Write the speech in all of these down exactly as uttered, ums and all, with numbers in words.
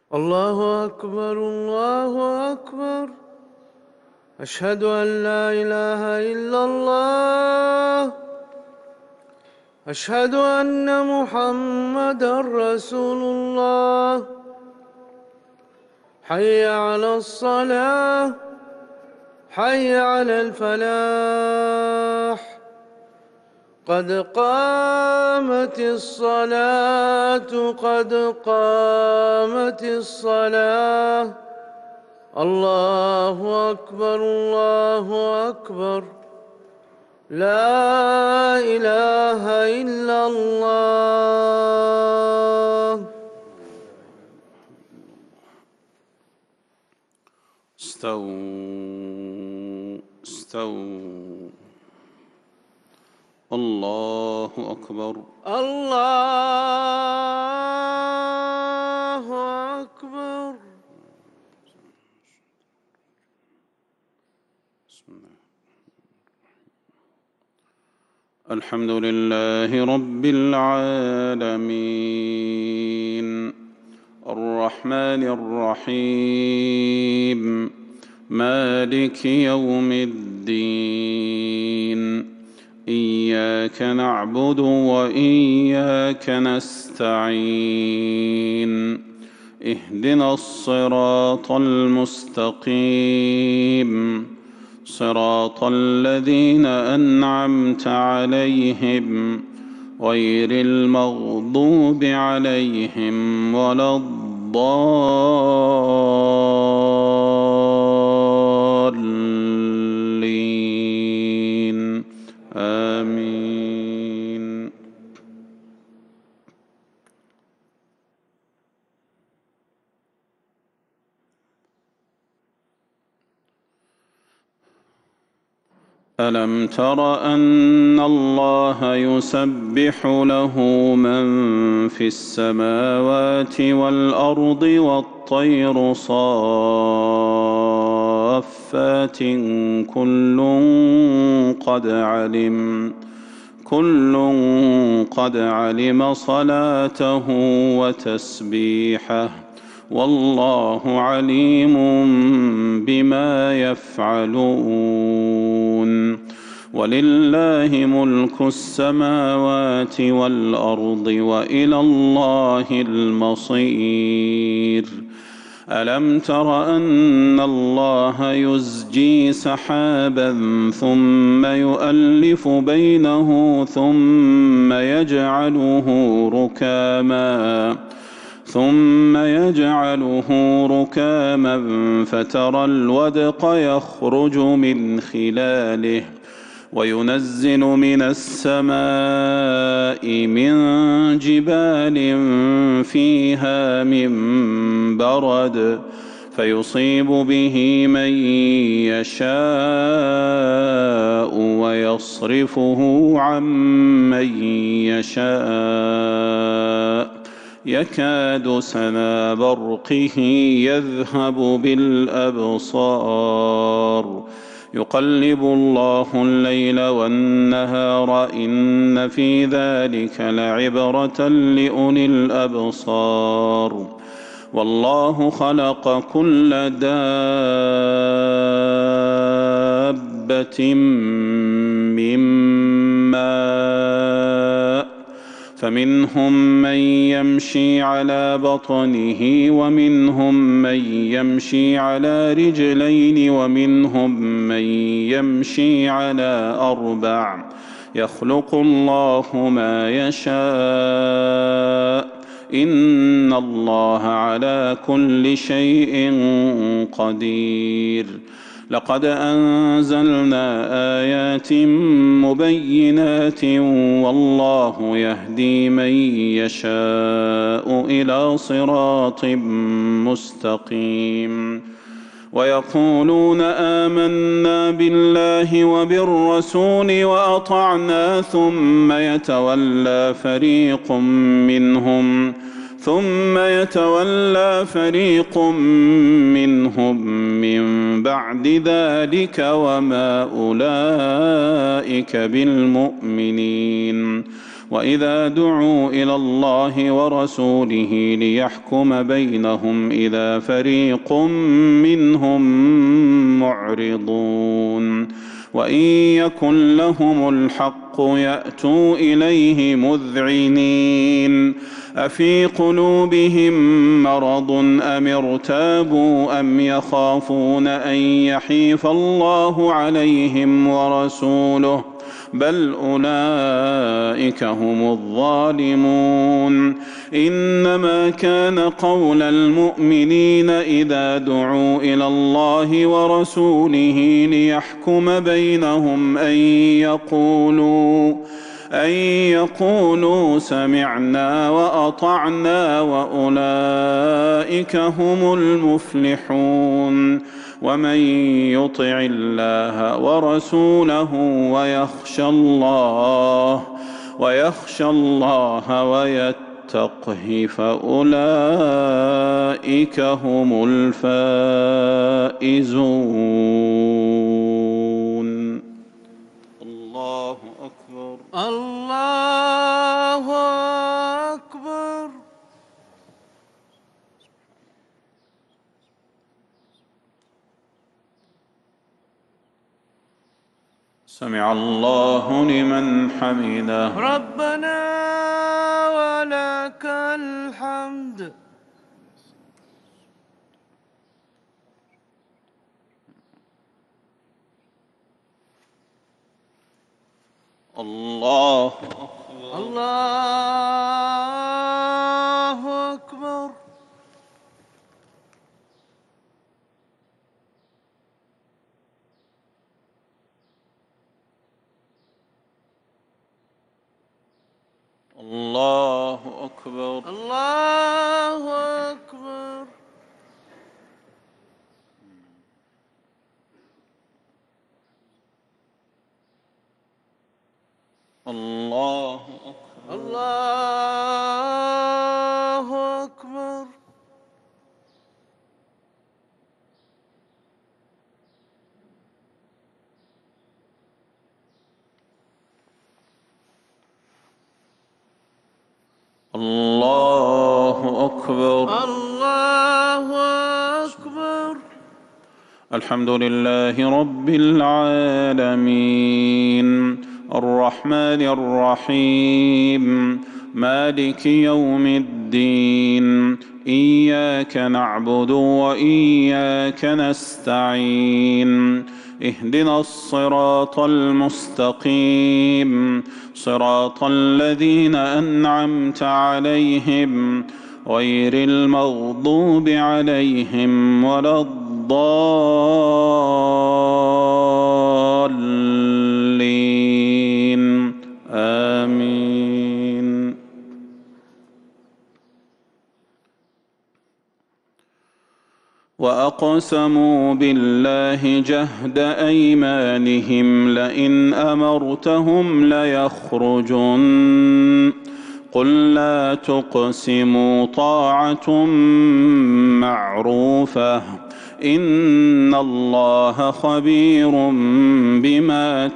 الله أكبر الله أكبر. أشهد أن لا إله إلا الله. أشهد أن محمدًا رسول الله. حي على الصلاة، حي على الفلاح. قد قامت الصلاة، قد قامت الصلاة. الله أكبر الله أكبر. لا إله إلا الله. استووا استووا. الله أكبر الله أكبر. بسم الله. الحمد لله رب العالمين الرحمن الرحيم مالك يوم الدين. إياك نعبد وإياك نستعين. اهدنا الصراط المستقيم صراط الذين أنعمت عليهم غير المغضوب عليهم ولا الضالين. آمين. ألم تر أن الله يسبح له من في السماوات والأرض والطير صافات كل قد علم كل قد علم صلاته وتسبيحه والله عليم بما يفعلون. ولله ملك السماوات والأرض وإلى الله المصير. ألم تر أن الله يزجي سحابا ثم يؤلف بينه ثم يجعله ركاما ثم يجعله ركاما فترى الودق يخرج من خلاله وينزل من السماء من جبال فيها من برد فيصيب به من يشاء ويصرفه عن من يشاء يكاد سنا برقه يذهب بالأبصار. يقلب الله الليل والنهار إن في ذلك لعبرة لأولي الأبصار. والله خلق كل دابة من ماء فمنهم من يمشي على بطنه ومنهم من يمشي على رجلين ومنهم من يمشي على أربع يخلق الله ما يشاء إن الله على كل شيء قدير. لقد أنزلنا آيات مبينات والله يهدي من يشاء إلى صراط مستقيم. ويقولون آمنا بالله وبالرسول وأطعنا ثم يتولى فريق منهم ثم يتولى فريق منهم من بعد ذلك وما أولئك بالمؤمنين. وإذا دعوا إلى الله ورسوله ليحكم بينهم إذا فريق منهم معرضون وإن يكن لهم الحق يأتوا إليه مذعنين أفي قلوبهم مرض أم ارتابوا أم يخافون أن يحيف الله عليهم ورسوله بل أولئك هم الظالمون إنما كان قول المؤمنين إذا دعوا إلى الله ورسوله ليحكم بينهم أن يقولوا أن يقولوا سمعنا وأطعنا وأولئك هم المفلحون ومن يطع الله ورسوله ويخشى الله ويخشى الله ويتقه فأولئك هم الفائزون. الله أكبر. الله أكبر. سمع الله لمن حمده. ربنا ولك الحمد. الله أكبر. الله أكبر. الله أكبر. الله أكبر. الله أكبر. الله أكبر. الله أكبر. الله أكبر. الحمد لله رب العالمين الرحمن الرحيم مالك يوم الدين إياك نعبد وإياك نستعين اهدنا الصراط المستقيم صراط الذين أنعمت عليهم غير المغضوب عليهم ولا الضالين آمين. وأقسموا بالله جهد أيمانهم لئن أمرتهم ليخرجن قل لا تقسموا طاعة معروفة إن الله خبير بما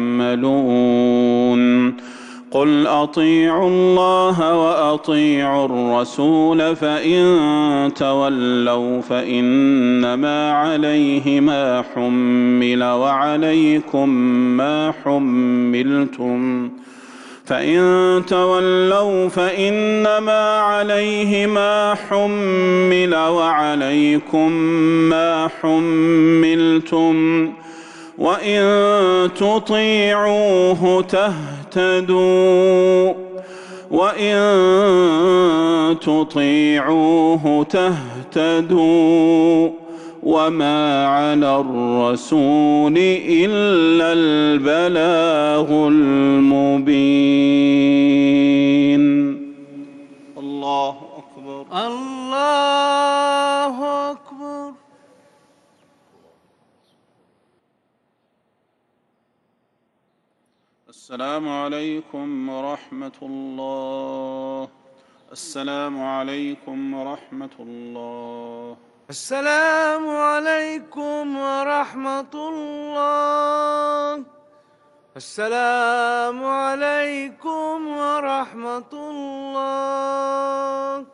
تعملون قل أطيعوا الله وأطيعوا الرسول فإن تولوا فإنما عليه ما حمل وعليكم ما حملتم فإن تولوا فإنما عليه ما حمل وعليكم ما حملتم وإن تطيعوه تهتدوا وإن تطيعوه تهتدوا وما على الرسول إلا البلاغ المبين. الله أكبر. الله أكبر. السلام عليكم ورحمة الله. السلام عليكم ورحمة الله. السلام عليكم ورحمة الله السلام عليكم ورحمة الله.